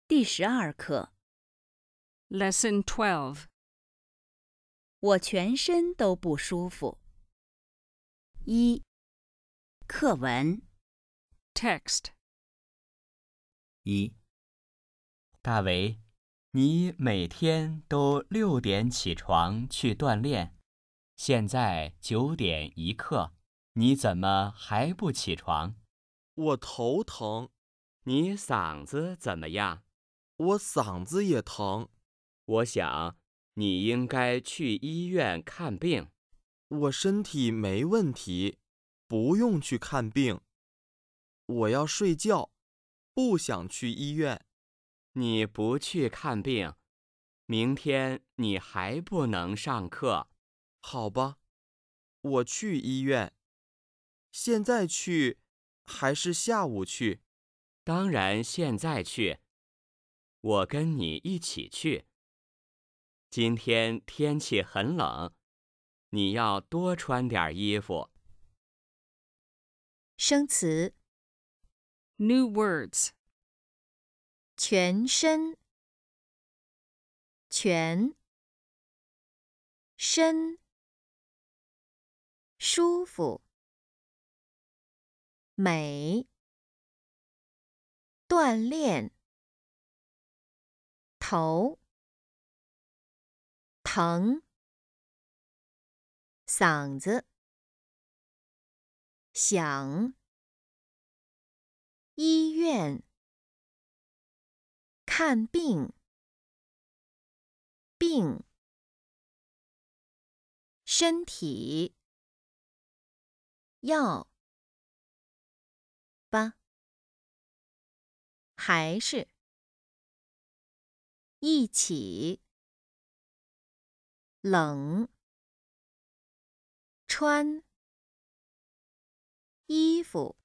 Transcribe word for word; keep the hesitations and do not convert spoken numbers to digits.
第十二课， Lesson twelve. 我全身都不舒服。一、课文。 Text. 一，大为，你每天都六点起床去锻炼，现在九点一刻，你怎么还不起床？ 我头疼， 你嗓子怎么样？ 我嗓子也疼。 我想你应该去医院看病。 我身体没问题，不用去看病。我要睡觉，不想去医院。 你不去看病，明天你还不能上课。 好吧，我去医院。现在去还是下午去？ 当然现在去，我跟你一起去。今天天气很冷，你要多穿点衣服。 生词： New words. 全身、全、身、舒服、美、锻炼、头、疼、嗓子、想、医院、看病、病、身体、要吧，还是一起，冷，穿衣服。